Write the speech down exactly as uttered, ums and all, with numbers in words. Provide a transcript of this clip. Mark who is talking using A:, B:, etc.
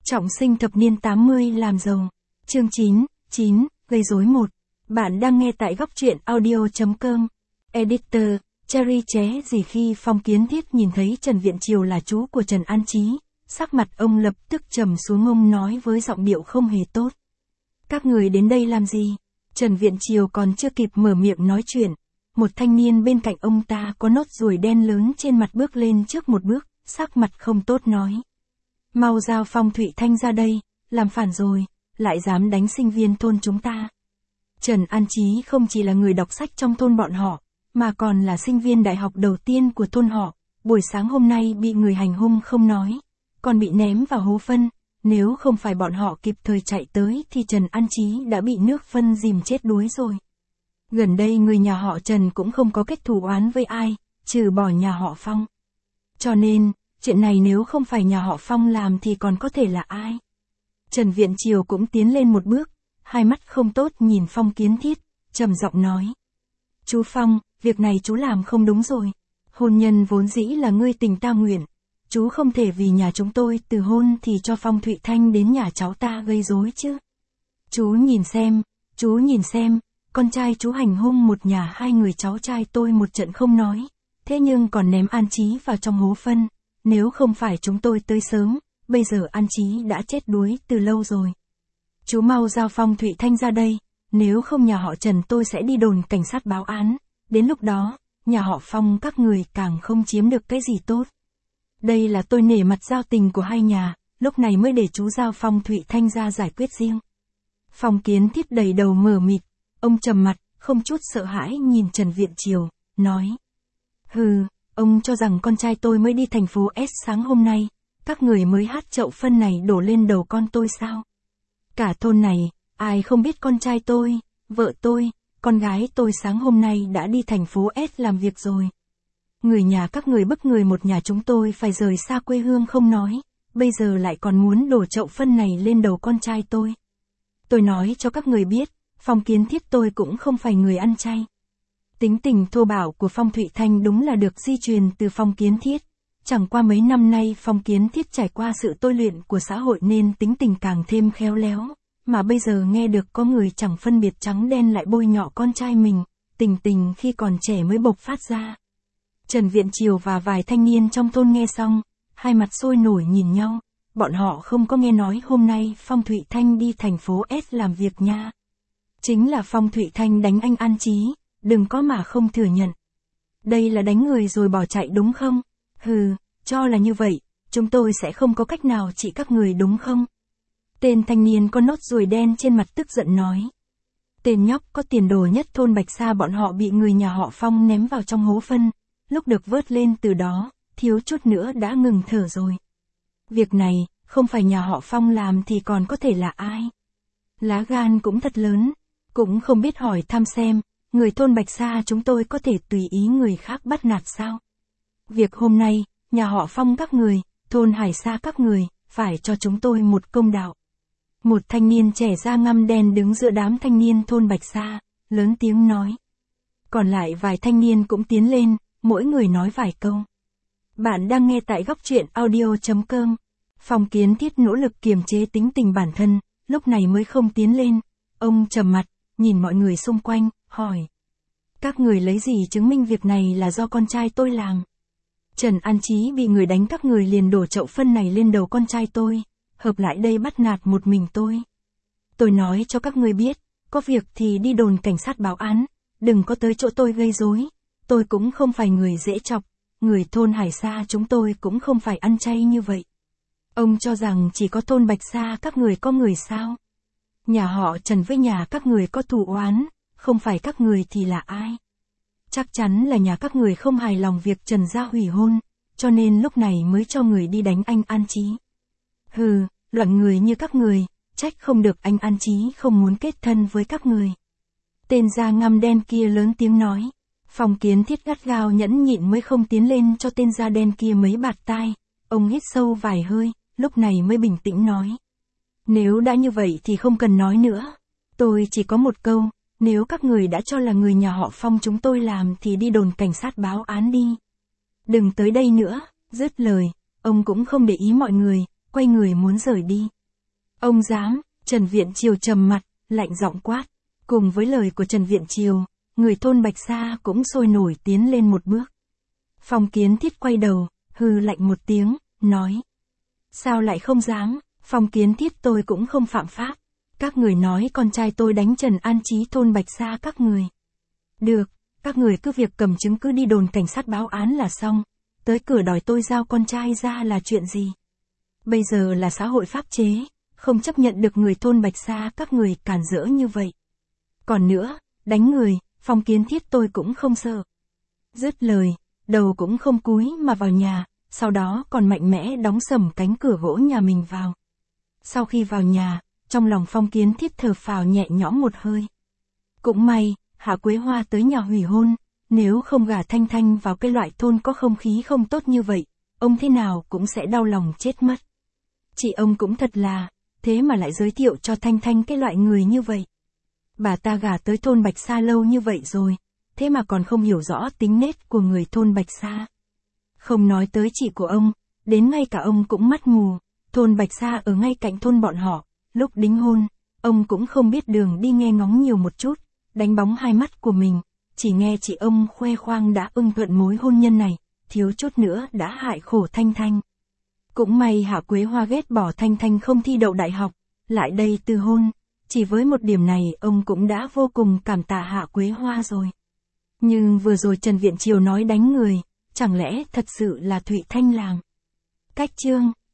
A: Trọng sinh thập niên tám mươi làm giàu. Chương chín, chín, gây rối một. Bạn đang nghe tại góc truyện audio chấm com. Editor, Cherry ché gì khi Phong Kiến Thiết nhìn thấy Trần Viện Triều là chú của Trần An Chí, sắc mặt ông lập tức trầm xuống, ông nói với giọng điệu không hề tốt. Các người đến đây làm gì? Trần Viện Triều còn chưa kịp mở miệng nói chuyện. Một thanh niên bên cạnh ông ta có nốt ruồi đen lớn trên mặt bước lên trước một bước, sắc mặt không tốt nói. Mau giao Phong Thụy Thanh ra đây, làm phản rồi, lại dám đánh sinh viên thôn chúng ta. Trần An Chí không chỉ là người đọc sách trong thôn bọn họ, mà còn là sinh viên đại học đầu tiên của thôn họ, buổi sáng hôm nay bị người hành hung không nói, còn bị ném vào hố phân, nếu không phải bọn họ kịp thời chạy tới thì Trần An Chí đã bị nước phân dìm chết đuối rồi. Gần đây người nhà họ Trần cũng không có kết thù oán với ai, trừ bỏ nhà họ Phong. Cho nên, chuyện này nếu không phải nhà họ Phong làm thì còn có thể là ai? Trần Viện Triều cũng tiến lên một bước, hai mắt không tốt nhìn Phong Kiến Thiết, trầm giọng nói. Chú Phong, việc này chú làm không đúng rồi. Hôn nhân vốn dĩ là ngươi tình ta nguyện. Chú không thể vì nhà chúng tôi từ hôn thì cho Phong Thụy Thanh đến nhà cháu ta gây rối chứ. Chú nhìn xem, chú nhìn xem, con trai chú hành hung một nhà hai người cháu trai tôi một trận không nói, thế nhưng còn ném An Chí vào trong hố phân. Nếu không phải chúng tôi tới sớm, bây giờ An Chí đã chết đuối từ lâu rồi. Chú mau giao Phong Thụy Thanh ra đây, nếu không nhà họ Trần tôi sẽ đi đồn cảnh sát báo án, đến lúc đó, nhà họ Phong các người càng không chiếm được cái gì tốt. Đây là tôi nể mặt giao tình của hai nhà, lúc này mới để chú giao Phong Thụy Thanh ra giải quyết riêng. Phong Kiến Thiết đầy đầu mờ mịt, ông trầm mặt, không chút sợ hãi nhìn Trần Viện Triều, nói. Hừ, ông cho rằng con trai tôi mới đi thành phố S sáng hôm nay, các người mới hát chậu phân này đổ lên đầu con tôi sao? Cả thôn này, ai không biết con trai tôi, vợ tôi, con gái tôi sáng hôm nay đã đi thành phố S làm việc rồi. Người nhà các người bức người một nhà chúng tôi phải rời xa quê hương không nói, bây giờ lại còn muốn đổ chậu phân này lên đầu con trai tôi. Tôi nói cho các người biết, Phong Kiến Thiết tôi cũng không phải người ăn chay. Tính tình thô bạo của Phong Thụy Thanh đúng là được di truyền từ Phong Kiến Thiết. Chẳng qua mấy năm nay Phong Kiến Thiết trải qua sự tôi luyện của xã hội nên tính tình càng thêm khéo léo, mà bây giờ nghe được có người chẳng phân biệt trắng đen lại bôi nhọ con trai mình, tình tình khi còn trẻ mới bộc phát ra. Trần Viện Triều và vài thanh niên trong thôn nghe xong, hai mặt sôi nổi nhìn nhau, bọn họ không có nghe nói hôm nay Phong Thụy Thanh đi thành phố S làm việc nha. Chính là Phong Thụy Thanh đánh anh An Chí, đừng có mà không thừa nhận. Đây là đánh người rồi bỏ chạy đúng không? Hừ, cho là như vậy, chúng tôi sẽ không có cách nào trị các người đúng không? Tên thanh niên có nốt ruồi đen trên mặt tức giận nói. Tên nhóc có tiền đồ nhất thôn Bạch Sa bọn họ bị người nhà họ Phong ném vào trong hố phân, lúc được vớt lên từ đó, thiếu chút nữa đã ngừng thở rồi. Việc này, không phải nhà họ Phong làm thì còn có thể là ai? Lá gan cũng thật lớn, cũng không biết hỏi thăm xem, người thôn Bạch Sa chúng tôi có thể tùy ý người khác bắt nạt sao? Việc hôm nay, nhà họ Phong các người, thôn Hải Sa các người, phải cho chúng tôi một công đạo. Một thanh niên trẻ da ngăm đen đứng giữa đám thanh niên thôn Bạch Sa, lớn tiếng nói. Còn lại vài thanh niên cũng tiến lên, mỗi người nói vài câu. Bạn đang nghe tại góc truyện audio chấm com. Phong Kiến Thiết nỗ lực kiềm chế tính tình bản thân, lúc này mới không tiến lên. Ông trầm mặt, nhìn mọi người xung quanh, hỏi. Các người lấy gì chứng minh việc này là do con trai tôi làm? Trần An Chí bị người đánh các người liền đổ chậu phân này lên đầu con trai tôi, hợp lại đây bắt nạt một mình tôi. Tôi nói cho các người biết, có việc thì đi đồn cảnh sát báo án, đừng có tới chỗ tôi gây rối. Tôi cũng không phải người dễ chọc, người thôn Hải Sa chúng tôi cũng không phải ăn chay như vậy. Ông cho rằng chỉ có thôn Bạch Sa các người có người sao? Nhà họ Trần với nhà các người có thù oán, không phải các người thì là ai? Chắc chắn là nhà các người không hài lòng việc Trần gia hủy hôn, cho nên lúc này mới cho người đi đánh anh An Chí. Hừ, loại người như các người, trách không được anh An Chí không muốn kết thân với các người. Tên da ngăm đen kia lớn tiếng nói. Phong Kiến Thiết gắt gao nhẫn nhịn mới không tiến lên cho tên da đen kia mấy bạt tai. Ông hít sâu vài hơi, lúc này mới bình tĩnh nói. Nếu đã như vậy thì không cần nói nữa. Tôi chỉ có một câu, nếu các người đã cho là người nhà họ Phong chúng tôi làm thì đi đồn cảnh sát báo án đi. Đừng tới đây nữa, dứt lời, ông cũng không để ý mọi người, quay người muốn rời đi. Ông dám, Trần Viện Triều trầm mặt, lạnh giọng quát. Cùng với lời của Trần Viện Triều, người thôn Bạch Sa cũng sôi nổi tiến lên một bước. Phong Kiến Thiết quay đầu, hừ lạnh một tiếng, nói. Sao lại không dám, Phong Kiến Thiết tôi cũng không phạm pháp. Các người nói con trai tôi đánh Trần An Chí thôn Bạch Sa các người. Được, các người cứ việc cầm chứng cứ đi đồn cảnh sát báo án là xong. Tới cửa đòi tôi giao con trai ra là chuyện gì? Bây giờ là xã hội pháp chế, không chấp nhận được người thôn Bạch Sa các người cản rỡ như vậy. Còn nữa, đánh người, Phong Kiến Thiết tôi cũng không sợ. Dứt lời, đầu cũng không cúi mà vào nhà, sau đó còn mạnh mẽ đóng sầm cánh cửa gỗ nhà mình vào. Sau khi vào nhà, trong lòng Phong Kiến Thiết thở phào nhẹ nhõm một hơi. Cũng may, Hạ Quế Hoa tới nhà hủy hôn, nếu không gả Thanh Thanh vào cái loại thôn có không khí không tốt như vậy, ông thế nào cũng sẽ đau lòng chết mất. Chị ông cũng thật là, thế mà lại giới thiệu cho Thanh Thanh cái loại người như vậy. Bà ta gả tới thôn Bạch Sa lâu như vậy rồi, thế mà còn không hiểu rõ tính nết của người thôn Bạch Sa. Không nói tới chị của ông, đến ngay cả ông cũng mắt mù, thôn Bạch Sa ở ngay cạnh thôn bọn họ, lúc đính hôn, ông cũng không biết đường đi nghe ngóng nhiều một chút, đánh bóng hai mắt của mình, chỉ nghe chị ông khoe khoang đã ưng thuận mối hôn nhân này, thiếu chút nữa đã hại khổ Thanh Thanh. Cũng may Hạ Quế Hoa ghét bỏ Thanh Thanh không thi đậu đại học, lại đây từ hôn, chỉ với một điểm này ông cũng đã vô cùng cảm tạ Hạ Quế Hoa rồi. Nhưng vừa rồi Trần Viện Triều nói đánh người, chẳng lẽ thật sự là Thụy Thanh làm? Cách chương